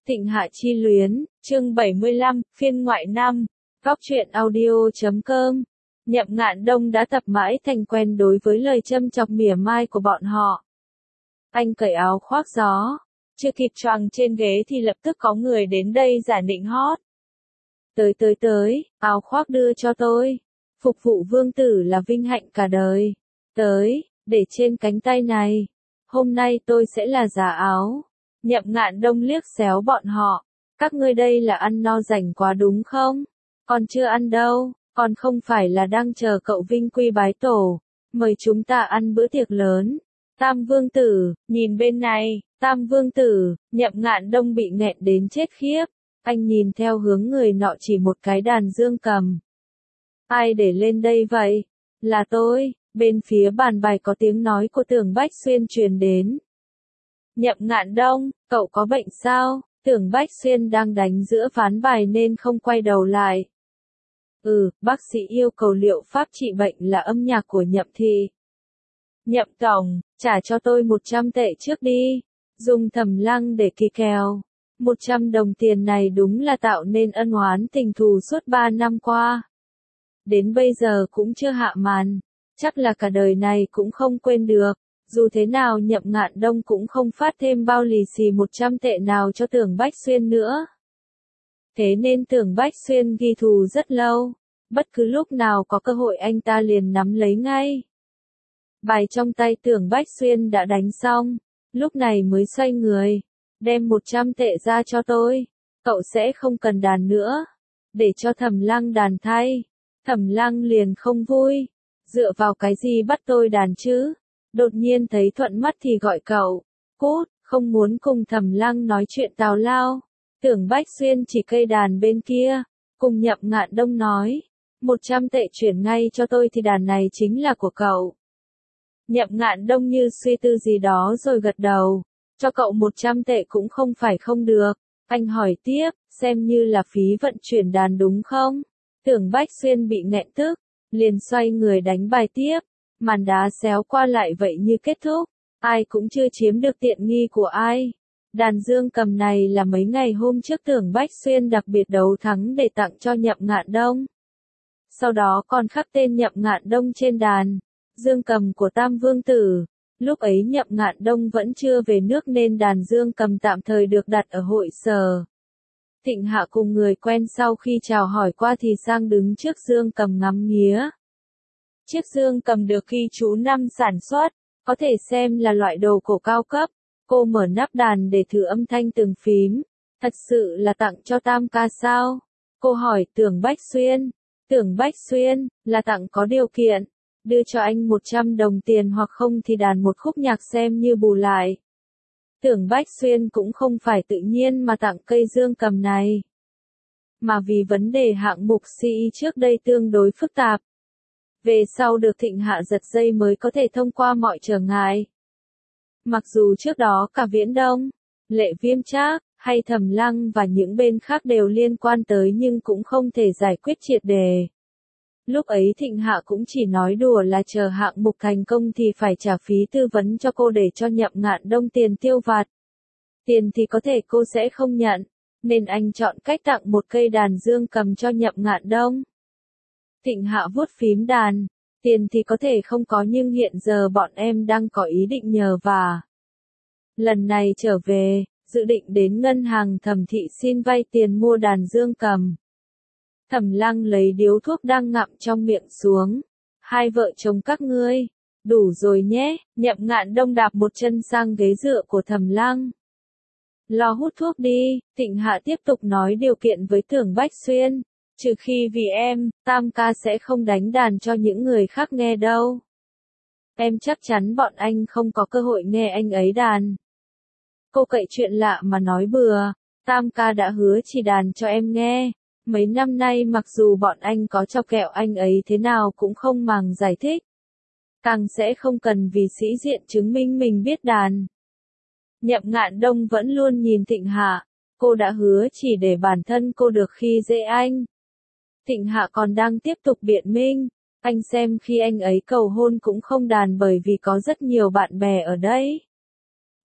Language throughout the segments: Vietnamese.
Thịnh Hạ Chi Luyến, chương 75, phiên ngoại năm, góc truyện audio.com. Nhậm Ngạn Đông đã tập mãi thành quen đối với lời châm chọc mỉa mai của bọn họ. Anh cởi áo khoác gió, chưa kịp choàng trên ghế thì lập tức có người đến đây giả nịnh hót. Tới, áo khoác đưa cho tôi. Phục vụ vương tử là vinh hạnh cả đời. Tới, để trên cánh tay này. Hôm nay tôi sẽ là giả áo. Nhậm Ngạn Đông liếc xéo bọn họ. Các ngươi đây là ăn no rảnh quá đúng không? Còn chưa ăn đâu, còn không phải là đang chờ cậu vinh quy bái tổ. Mời chúng ta ăn bữa tiệc lớn. Tam vương tử, nhìn bên này, Tam vương tử, Nhậm Ngạn Đông bị nghẹn đến chết khiếp. Anh nhìn theo hướng người nọ chỉ một cái đàn dương cầm. Ai để lên đây vậy? Là tôi. Bên phía bàn bài có tiếng nói của Tưởng Bách Xuyên truyền đến. Nhậm Ngạn Đông, cậu có bệnh sao? Tưởng Bách Xuyên đang đánh giữa ván bài nên không quay đầu lại. Bác sĩ yêu cầu liệu pháp trị bệnh là âm nhạc của Nhậm thị. Nhậm tổng, trả cho tôi 100 tệ trước đi. Dùng Thẩm Lăng để kỳ kèo. 100 đồng tiền này đúng là tạo nên ân oán tình thù suốt 3 năm qua. Đến bây giờ cũng chưa hạ màn. Chắc là cả đời này cũng không quên được. Dù thế nào Nhậm Ngạn Đông cũng không phát thêm bao lì xì 100 tệ nào cho Tưởng Bách Xuyên nữa. Thế nên Tưởng Bách Xuyên ghi thù rất lâu. Bất cứ lúc nào có cơ hội anh ta liền nắm lấy ngay. Bài trong tay Tưởng Bách Xuyên đã đánh xong. Lúc này mới xoay người. Đem 100 tệ ra cho tôi. Cậu sẽ không cần đàn nữa. Để cho Thẩm Lăng đàn thay. Thẩm Lăng liền không vui. Dựa vào cái gì bắt tôi đàn chứ? Đột nhiên thấy thuận mắt thì gọi cậu. Cút, không muốn cùng Thẩm Lăng nói chuyện tào lao. Tưởng Bách Xuyên chỉ cây đàn bên kia. Cùng Nhậm Ngạn Đông nói. 100 tệ chuyển ngay cho tôi thì đàn này chính là của cậu. Nhậm Ngạn Đông như suy tư gì đó rồi gật đầu. Cho cậu 100 tệ cũng không phải không được. Anh hỏi tiếp, xem như là phí vận chuyển đàn đúng không? Tưởng Bách Xuyên bị nghẹn tức. Liền xoay người đánh bài tiếp. Màn đá xéo qua lại vậy như kết thúc. Ai cũng chưa chiếm được tiện nghi của ai. Đàn dương cầm này là mấy ngày hôm trước Tưởng Bách Xuyên đặc biệt đấu thắng để tặng cho Nhậm Ngạn Đông. Sau đó còn khắc tên Nhậm Ngạn Đông trên đàn. Dương cầm của Tam Vương Tử. Lúc ấy Nhậm Ngạn Đông vẫn chưa về nước nên đàn dương cầm tạm thời được đặt ở hội sở. Thịnh Hạ cùng người quen sau khi chào hỏi qua thì sang đứng trước dương cầm ngắm nghía. Chiếc dương cầm được ghi chú năm sản xuất, có thể xem là loại đồ cổ cao cấp. Cô mở nắp đàn để thử âm thanh từng phím. Thật sự là tặng cho Tam ca sao? Cô hỏi Tưởng Bách Xuyên. Tưởng Bách Xuyên, là tặng có điều kiện. Đưa cho anh 100 đồng tiền hoặc không thì đàn một khúc nhạc xem như bù lại. Tưởng Bách Xuyên cũng không phải tự nhiên mà tặng cây dương cầm này. Mà vì vấn đề hạng mục CI trước đây tương đối phức tạp. Về sau được Thịnh Hạ giật dây mới có thể thông qua mọi trở ngại. Mặc dù trước đó cả Viễn Đông, Lệ Viêm Trác, hay Thẩm Lăng và những bên khác đều liên quan tới nhưng cũng không thể giải quyết triệt đề. Lúc ấy Thịnh Hạ cũng chỉ nói đùa là chờ hạng mục thành công thì phải trả phí tư vấn cho cô để cho Nhậm Ngạn Đông tiền tiêu vặt. Tiền thì có thể cô sẽ không nhận, nên anh chọn cách tặng một cây đàn dương cầm cho Nhậm Ngạn Đông. Thịnh Hạ vuốt phím đàn, tiền thì có thể không có nhưng hiện giờ bọn em đang có ý định nhờ vả. Lần này trở về, dự định đến ngân hàng Thẩm thị xin vay tiền mua đàn dương cầm. Thẩm Lăng lấy điếu thuốc đang ngậm trong miệng xuống. Hai vợ chồng các ngươi, đủ rồi nhé. Nhậm Ngạn Đông đạp một chân sang ghế dựa của Thẩm Lăng. Lo hút thuốc đi. Thịnh Hạ tiếp tục nói điều kiện với Tưởng Bách Xuyên. Trừ khi vì em, Tam ca sẽ không đánh đàn cho những người khác nghe đâu. Em chắc chắn bọn anh không có cơ hội nghe anh ấy đàn. Cô cậy chuyện lạ mà nói bừa. Tam ca đã hứa chỉ đàn cho em nghe. Mấy năm nay mặc dù bọn anh có cho kẹo anh ấy thế nào cũng không màng giải thích. Càng sẽ không cần vì sĩ diện chứng minh mình biết đàn. Nhậm Ngạn Đông vẫn luôn nhìn Thịnh Hạ. Cô đã hứa chỉ để bản thân cô được khi dễ anh. Thịnh Hạ còn đang tiếp tục biện minh. Anh xem khi anh ấy cầu hôn cũng không đàn bởi vì có rất nhiều bạn bè ở đây.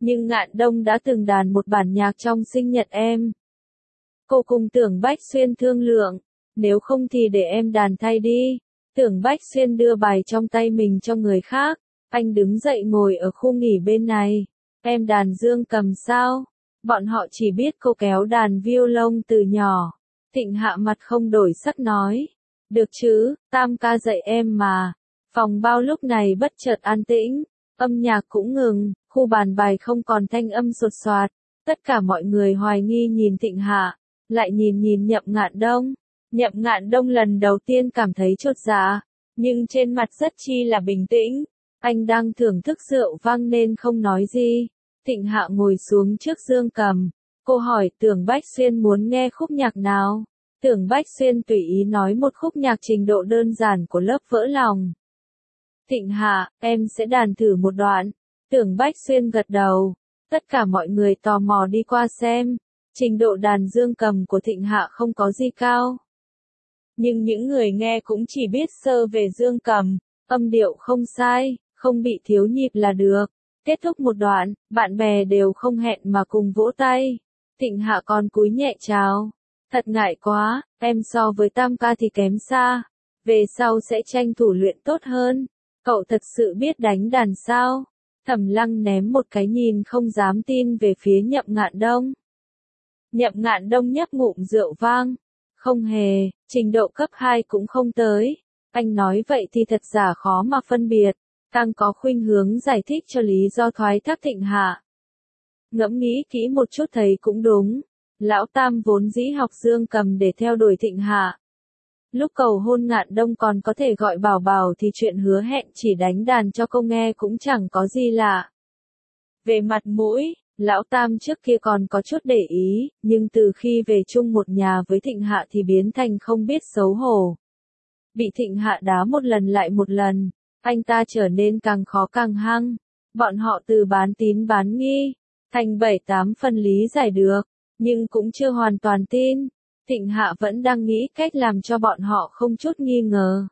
Nhưng Ngạn Đông đã từng đàn một bản nhạc trong sinh nhật em. Cô cùng Tưởng Bách Xuyên thương lượng, nếu không thì để em đàn thay đi. Tưởng Bách Xuyên đưa bài trong tay mình cho người khác, anh đứng dậy ngồi ở khu nghỉ bên này. Em đàn dương cầm sao? Bọn họ chỉ biết cô kéo đàn violon từ nhỏ. Thịnh Hạ mặt không đổi sắc nói. Được chứ, Tam ca dạy em mà. Phòng bao lúc này bất chợt an tĩnh, âm nhạc cũng ngừng, khu bàn bài không còn thanh âm sột soạt. Tất cả mọi người hoài nghi nhìn Thịnh Hạ, lại nhìn Nhậm Ngạn Đông. Nhậm Ngạn Đông lần đầu tiên cảm thấy chột dạ, nhưng trên mặt rất chi là bình tĩnh. Anh đang thưởng thức rượu vang nên không nói gì. Thịnh Hạ ngồi xuống trước dương cầm. Cô hỏi Tưởng Bách Xuyên muốn nghe khúc nhạc nào. Tưởng Bách Xuyên tùy ý nói một khúc nhạc trình độ đơn giản của lớp Vỡ Lòng. Thịnh Hạ, em sẽ đàn thử một đoạn. Tưởng Bách Xuyên gật đầu. Tất cả mọi người tò mò đi qua xem. Trình độ đàn dương cầm của Thịnh Hạ không có gì cao. Nhưng những người nghe cũng chỉ biết sơ về dương cầm, âm điệu không sai, không bị thiếu nhịp là được. Kết thúc một đoạn, bạn bè đều không hẹn mà cùng vỗ tay. Thịnh Hạ còn cúi nhẹ chào. Thật ngại quá, em so với Tam ca thì kém xa. Về sau sẽ tranh thủ luyện tốt hơn. Cậu thật sự biết đánh đàn sao? Thẩm Lăng ném một cái nhìn không dám tin về phía Nhậm Ngạn Đông. Nhậm Ngạn Đông nhấp ngụm rượu vang. Không hề, trình độ cấp 2 cũng không tới. Anh nói vậy thì thật giả khó mà phân biệt. Càng có khuynh hướng giải thích cho lý do thoái thác Thịnh Hạ. Ngẫm nghĩ kỹ một chút thấy cũng đúng. Lão Tam vốn dĩ học dương cầm để theo đuổi Thịnh Hạ. Lúc cầu hôn Ngạn Đông còn có thể gọi bảo bảo thì chuyện hứa hẹn chỉ đánh đàn cho cô nghe cũng chẳng có gì lạ. Về mặt mũi, Lão Tam trước kia còn có chút để ý, nhưng từ khi về chung một nhà với Thịnh Hạ thì biến thành không biết xấu hổ. Bị Thịnh Hạ đá một lần lại một lần, anh ta trở nên càng khó càng hăng. Bọn họ từ bán tín bán nghi, thành 7-8 phần lý giải được, nhưng cũng chưa hoàn toàn tin. Thịnh Hạ vẫn đang nghĩ cách làm cho bọn họ không chút nghi ngờ.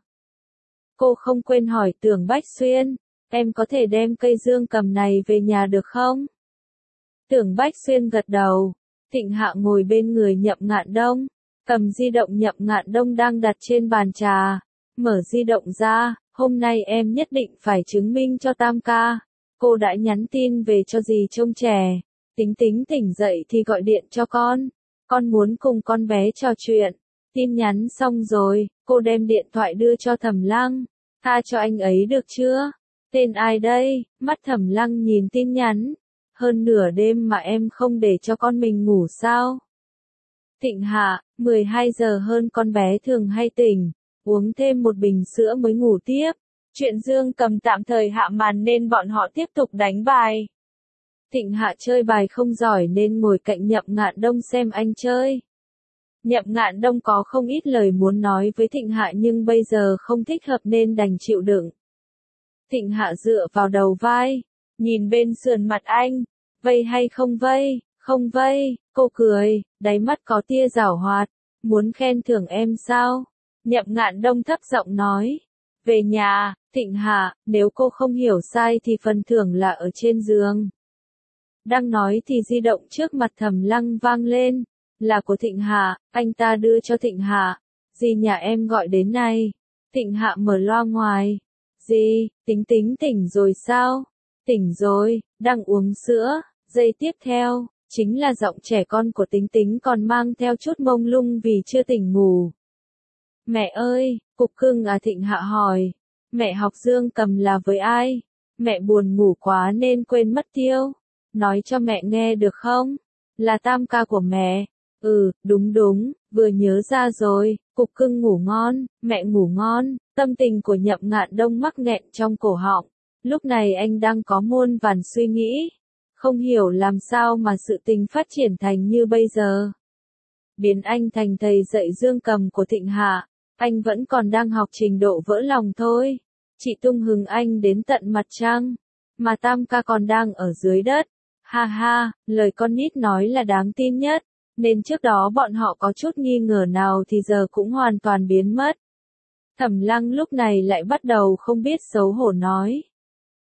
Cô không quên hỏi Tưởng Bách Xuyên, em có thể đem cây dương cầm này về nhà được không? Tưởng Bách Xuyên gật đầu. Thịnh Hạ ngồi bên người Nhậm Ngạn Đông, cầm di động Nhậm Ngạn Đông đang đặt trên bàn trà, mở di động ra, hôm nay em nhất định phải chứng minh cho Tam ca. Cô đã nhắn tin về cho dì trông trẻ, Tính Tính tỉnh dậy thì gọi điện cho con muốn cùng con bé trò chuyện. Tin nhắn xong rồi, cô đem điện thoại đưa cho Thẩm Lăng, tha cho anh ấy được chưa? Tên ai đây? Mắt Thẩm Lăng nhìn tin nhắn. Hơn nửa đêm mà em không để cho con mình ngủ sao? Thịnh Hạ, 12 giờ hơn con bé thường hay tỉnh, uống thêm một bình sữa mới ngủ tiếp. Chuyện dương cầm tạm thời hạ màn nên bọn họ tiếp tục đánh bài. Thịnh Hạ chơi bài không giỏi nên ngồi cạnh Nhậm Ngạn Đông xem anh chơi. Nhậm Ngạn Đông có không ít lời muốn nói với Thịnh Hạ nhưng bây giờ không thích hợp nên đành chịu đựng. Thịnh Hạ dựa vào đầu vai, nhìn bên sườn mặt anh, vây hay không vây, không vây, cô cười, đáy mắt có tia giảo hoạt, muốn khen thưởng em sao? Nhậm Ngạn Đông thấp giọng nói, về nhà, Thịnh Hạ, nếu cô không hiểu sai thì phần thưởng là ở trên giường. Đang nói thì di động trước mặt Thẩm Lăng vang lên, là của Thịnh Hạ, anh ta đưa cho Thịnh Hạ, dì nhà em gọi đến này. Thịnh Hạ mở loa ngoài, dì, Tính Tính tỉnh rồi sao? Tỉnh rồi, đang uống sữa. Giây tiếp theo, chính là giọng trẻ con của Tính Tính còn mang theo chút mông lung vì chưa tỉnh ngủ. Mẹ ơi, cục cưng à? Thịnh Hạ hỏi. Mẹ học dương cầm là với ai? Mẹ buồn ngủ quá nên quên mất tiêu. Nói cho mẹ nghe được không? Là Tam ca của mẹ. Ừ, đúng, vừa nhớ ra rồi, cục cưng ngủ ngon, mẹ ngủ ngon. Tâm tình của Nhậm Ngạn Đông mắc nghẹn trong cổ họng. Lúc này anh đang có muôn vàn suy nghĩ. Không hiểu làm sao mà sự tình phát triển thành như bây giờ. Biến anh thành thầy dạy dương cầm của Thịnh Hạ. Anh vẫn còn đang học trình độ vỡ lòng thôi. Chị tung hứng anh đến tận mặt trăng. Mà Tam ca còn đang ở dưới đất. Ha ha, lời con nít nói là đáng tin nhất. Nên trước đó bọn họ có chút nghi ngờ nào thì giờ cũng hoàn toàn biến mất. Thẩm Lăng lúc này lại bắt đầu không biết xấu hổ nói.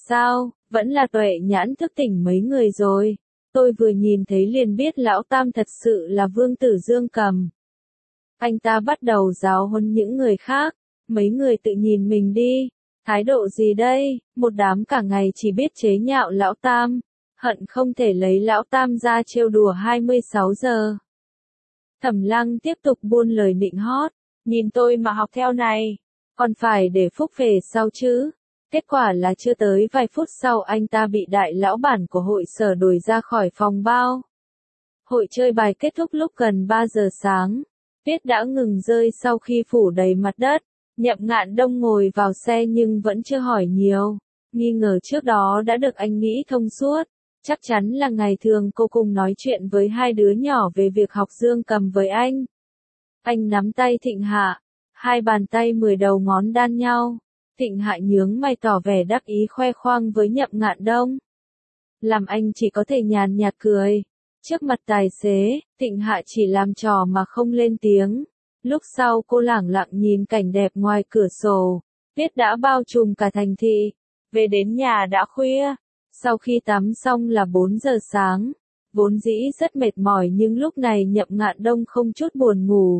sao, vẫn là tuệ nhãn thức tỉnh mấy người rồi. Tôi vừa nhìn thấy liền biết lão tam thật sự là vương tử Dương Cầm. Anh ta bắt đầu giáo huấn những người khác, mấy người tự nhìn mình đi, thái độ gì đây, một đám cả ngày chỉ biết chế nhạo lão tam, hận không thể lấy lão tam ra trêu đùa 26 giờ. Thẩm Lăng tiếp tục buôn lời nịnh hót, nhìn tôi mà học theo này, còn phải để phúc về sau chứ. Kết quả là chưa tới vài phút sau anh ta bị đại lão bản của hội sở đuổi ra khỏi phòng bao. Hội chơi bài kết thúc lúc gần 3 giờ sáng. Tuyết đã ngừng rơi sau khi phủ đầy mặt đất. Nhậm Ngạn Đông ngồi vào xe nhưng vẫn chưa hỏi nhiều. Nghi ngờ trước đó đã được anh nghĩ thông suốt. Chắc chắn là ngày thường cô cùng nói chuyện với hai đứa nhỏ về việc học dương cầm với anh. Anh nắm tay Thịnh Hạ. Hai bàn tay 10 đầu ngón đan nhau. Thịnh Hạ nhướng mày tỏ vẻ đắc ý khoe khoang với Nhậm Ngạn Đông. Làm anh chỉ có thể nhàn nhạt cười. Trước mặt tài xế, Thịnh Hạ chỉ làm trò mà không lên tiếng. Lúc sau cô lẳng lặng nhìn cảnh đẹp ngoài cửa sổ. Tuyết đã bao trùm cả thành thị. Về đến nhà đã khuya. Sau khi tắm xong là 4 giờ sáng. Vốn dĩ rất mệt mỏi nhưng lúc này Nhậm Ngạn Đông không chút buồn ngủ.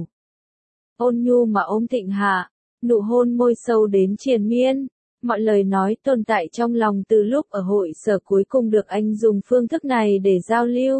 Ôn nhu mà ôm Thịnh Hạ. Nụ hôn môi sâu đến triền miên. Mọi lời nói tồn tại trong lòng từ lúc ở hội sở cuối cùng được anh dùng phương thức này để giao lưu.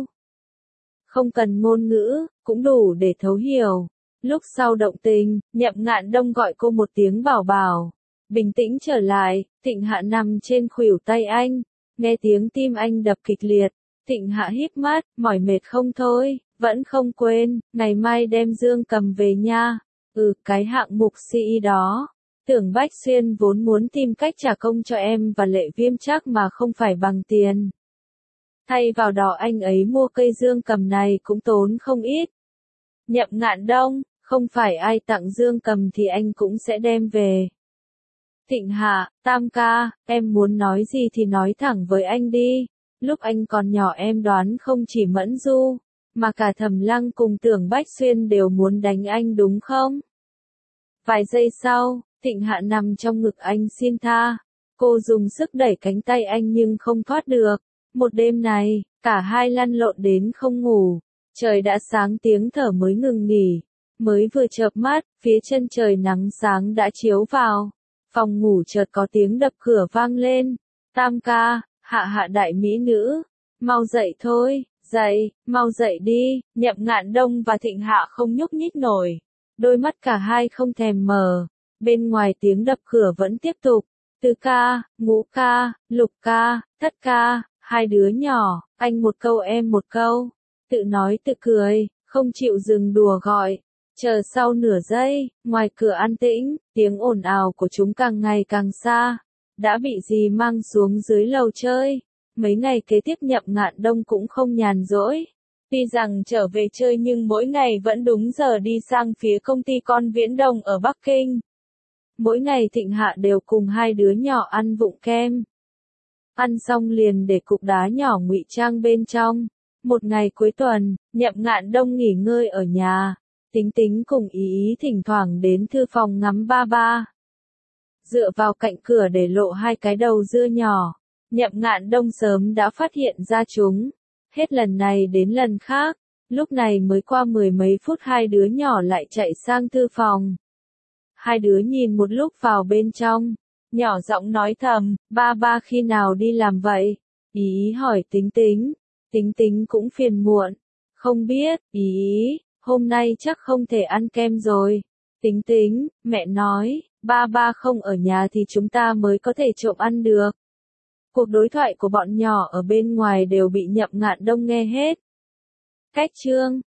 Không cần ngôn ngữ, cũng đủ để thấu hiểu. Lúc sau động tình, Nhậm Ngạn Đông gọi cô một tiếng bảo bảo. Bình tĩnh trở lại, Thịnh Hạ nằm trên khuỷu tay anh. Nghe tiếng tim anh đập kịch liệt. Thịnh Hạ híp mắt, mỏi mệt không thôi, vẫn không quên, ngày mai đem dương cầm về nha. Cái hạng mục CI đó. Tưởng Bách Xuyên vốn muốn tìm cách trả công cho em và Lệ Viêm chắc mà không phải bằng tiền. Thay vào đó anh ấy mua cây dương cầm này cũng tốn không ít. Nhậm Ngạn Đông, không phải ai tặng dương cầm thì anh cũng sẽ đem về. Thịnh Hạ, Tam ca, em muốn nói gì thì nói thẳng với anh đi. Lúc anh còn nhỏ em đoán không chỉ Mẫn Du, mà cả Thẩm Lăng cùng Tưởng Bách Xuyên đều muốn đánh anh đúng không? Vài giây sau, Thịnh Hạ nằm trong ngực anh xin tha. Cô dùng sức đẩy cánh tay anh nhưng không thoát được. Một đêm này, cả hai lăn lộn đến không ngủ. Trời đã sáng tiếng thở mới ngừng nghỉ. Mới vừa chợp mắt, phía chân trời nắng sáng đã chiếu vào. Phòng ngủ chợt có tiếng đập cửa vang lên. Tam ca, Hạ Hạ đại mỹ nữ. Mau dậy thôi, dậy, mau dậy đi. Nhậm Ngạn Đông và Thịnh Hạ không nhúc nhích nổi. Đôi mắt cả hai không thèm mở. Bên ngoài tiếng đập cửa vẫn tiếp tục. Tứ ca, Ngũ ca, Lục ca, Thất ca, hai đứa nhỏ, anh một câu em một câu. Tự nói tự cười, không chịu dừng đùa gọi. Chờ sau nửa giây, ngoài cửa an tĩnh, tiếng ồn ào của chúng càng ngày càng xa. Đã bị gì mang xuống dưới lầu chơi. Mấy ngày kế tiếp Nhậm Ngạn Đông cũng không nhàn rỗi. Tuy rằng trở về chơi nhưng mỗi ngày vẫn đúng giờ đi sang phía công ty con Viễn Đông ở Bắc Kinh. Mỗi ngày Thịnh Hạ đều cùng hai đứa nhỏ ăn vụng kem. Ăn xong liền để cục đá nhỏ ngụy trang bên trong. Một ngày cuối tuần, Nhậm Ngạn Đông nghỉ ngơi ở nhà. Tính Tính cùng Ý Ý thỉnh thoảng đến thư phòng ngắm ba ba. Dựa vào cạnh cửa để lộ hai cái đầu dưa nhỏ. Nhậm Ngạn Đông sớm đã phát hiện ra chúng. Hết lần này đến lần khác. Lúc này mới qua 10 mấy phút hai đứa nhỏ lại chạy sang thư phòng. Hai đứa nhìn một lúc vào bên trong. Nhỏ giọng nói thầm, ba ba khi nào đi làm vậy? Ý Ý hỏi Tính Tính. Tính Tính cũng phiền muộn. Không biết, Ý Ý, hôm nay chắc không thể ăn kem rồi. Tính Tính, mẹ nói, ba ba không ở nhà thì chúng ta mới có thể trộm ăn được. Cuộc đối thoại của bọn nhỏ ở bên ngoài đều bị Nhậm Ngạn Đông nghe hết. Cách chương